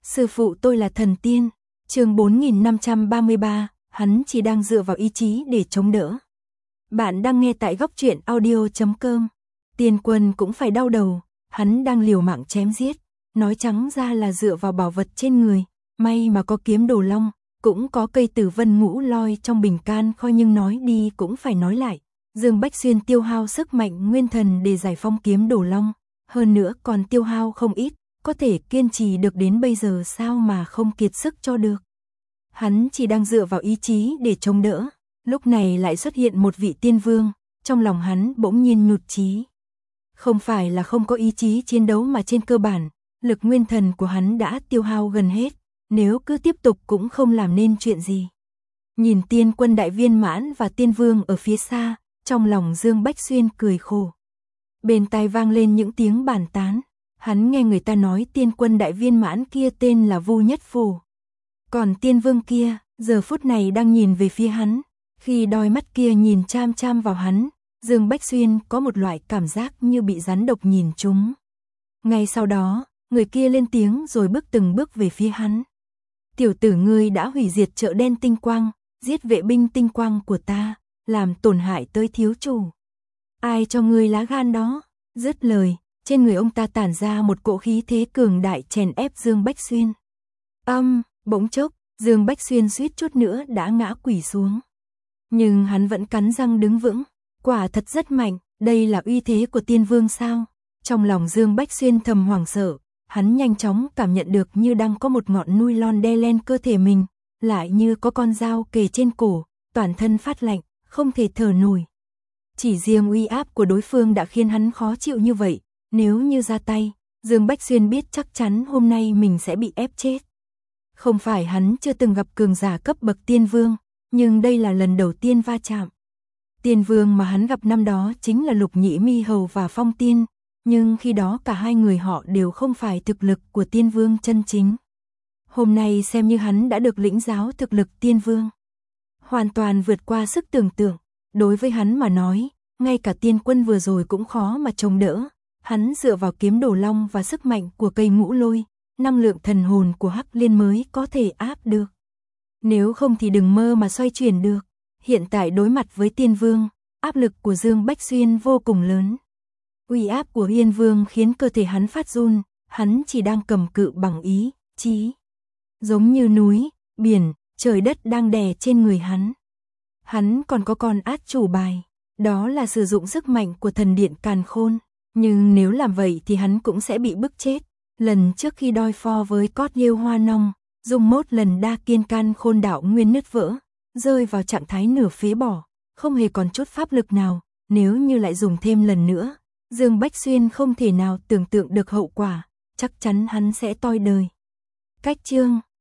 Sư phụ tôi là thần tiên. Chương 4533, hắn chỉ đang dựa vào ý chí để chống đỡ. Bạn đang nghe tại góc truyện audio.com. Tiên Quân cũng phải đau đầu, hắn đang liều mạng chém giết, nói trắng ra là dựa vào bảo vật trên người, may mà có kiếm Đồ Long, cũng có cây Tử Vân Ngũ Loi trong bình can khoi, nhưng nói đi cũng phải nói lại, Dương Bách Xuyên tiêu hao sức mạnh nguyên thần để giải phong kiếm Đồ Long, hơn nữa còn tiêu hao không ít, có thể kiên trì được đến bây giờ sao mà không kiệt sức cho được. Hắn chỉ đang dựa vào ý chí để chống đỡ, lúc này lại xuất hiện một vị tiên vương, trong lòng hắn bỗng nhiên nhụt chí. Không phải là không có ý chí chiến đấu mà trên cơ bản, lực nguyên thần của hắn đã tiêu hao gần hết, nếu cứ tiếp tục cũng không làm nên chuyện gì. Nhìn Tiên Quân đại viên mãn và tiên vương ở phía xa, trong lòng Dương Bách Xuyên cười khổ. Bên tai vang lên những tiếng bàn tán, hắn nghe người ta nói Tiên Quân đại viên mãn kia tên là Vu Nhất Phù. Còn tiên vương kia, giờ phút này đang nhìn về phía hắn, khi đôi mắt kia nhìn chăm chăm vào hắn, Dương Bách Xuyên có một loại cảm giác như bị rắn độc nhìn trúng. Ngay sau đó, người kia lên tiếng rồi bước từng bước về phía hắn. Tiểu tử ngươi đã hủy diệt chợ đen tinh quang, giết vệ binh tinh quang của ta, làm tổn hại tới thiếu chủ. Ai cho ngươi lá gan đó? Dứt lời, trên người ông ta tản ra một cỗ khí thế cường đại chèn ép Dương Bách Xuyên. Bỗng chốc, Dương Bách Xuyên suýt chút nữa đã ngã quỵ xuống. Nhưng hắn vẫn cắn răng đứng vững, quả thật rất mạnh, đây là uy thế của tiên vương sao? Trong lòng Dương Bách Xuyên thầm hoảng sợ, hắn nhanh chóng cảm nhận được như đang có một ngọn núi lon đè lên cơ thể mình, lại như có con dao kề trên cổ, toàn thân phát lạnh, không thể thở nổi. Chỉ riêng uy áp của đối phương đã khiến hắn khó chịu như vậy, nếu như ra tay, Dương Bách Xuyên biết chắc chắn hôm nay mình sẽ bị ép chết. Không phải hắn chưa từng gặp cường giả cấp bậc tiên vương, nhưng đây là lần đầu tiên va chạm. Tiên vương mà hắn gặp năm đó chính là Lục Nhĩ Mi Hầu và Phong Tiên, nhưng khi đó cả hai người họ đều không phải thực lực của tiên vương chân chính. Hôm nay xem như hắn đã được lĩnh giáo thực lực tiên vương. Hoàn toàn vượt qua sức tưởng tượng, đối với hắn mà nói, ngay cả Tiên Quân vừa rồi cũng khó mà chống đỡ. Hắn dựa vào kiếm Đồ Long và sức mạnh của cây Ngũ Lôi, năng lượng thần hồn của Hắc Liên mới có thể áp được. Nếu không thì đừng mơ mà xoay chuyển được. Hiện tại đối mặt với tiên vương, áp lực của Dương Bách Xuyên vô cùng lớn. Uy áp của Yên Vương khiến cơ thể hắn phát run, hắn chỉ đang cầm cự bằng ý chí. Giống như núi, biển, trời đất đang đè trên người hắn. Hắn còn có con át chủ bài, đó là sử dụng sức mạnh của thần điện Càn Khôn. Nhưng nếu làm vậy thì hắn cũng sẽ bị bức chết. Lần trước khi đôi pho với Cót Liêu Hoa Nong, dùng mốt lần đa kiên can khôn đạo nguyên nứt vỡ, rơi vào trạng thái nửa phế bỏ, không hề còn chút pháp lực nào. Nếu như lại dùng thêm lần nữa, Dương Bách Xuyên không thể nào tưởng tượng được hậu quả, chắc chắn hắn sẽ toi đời. Cách chương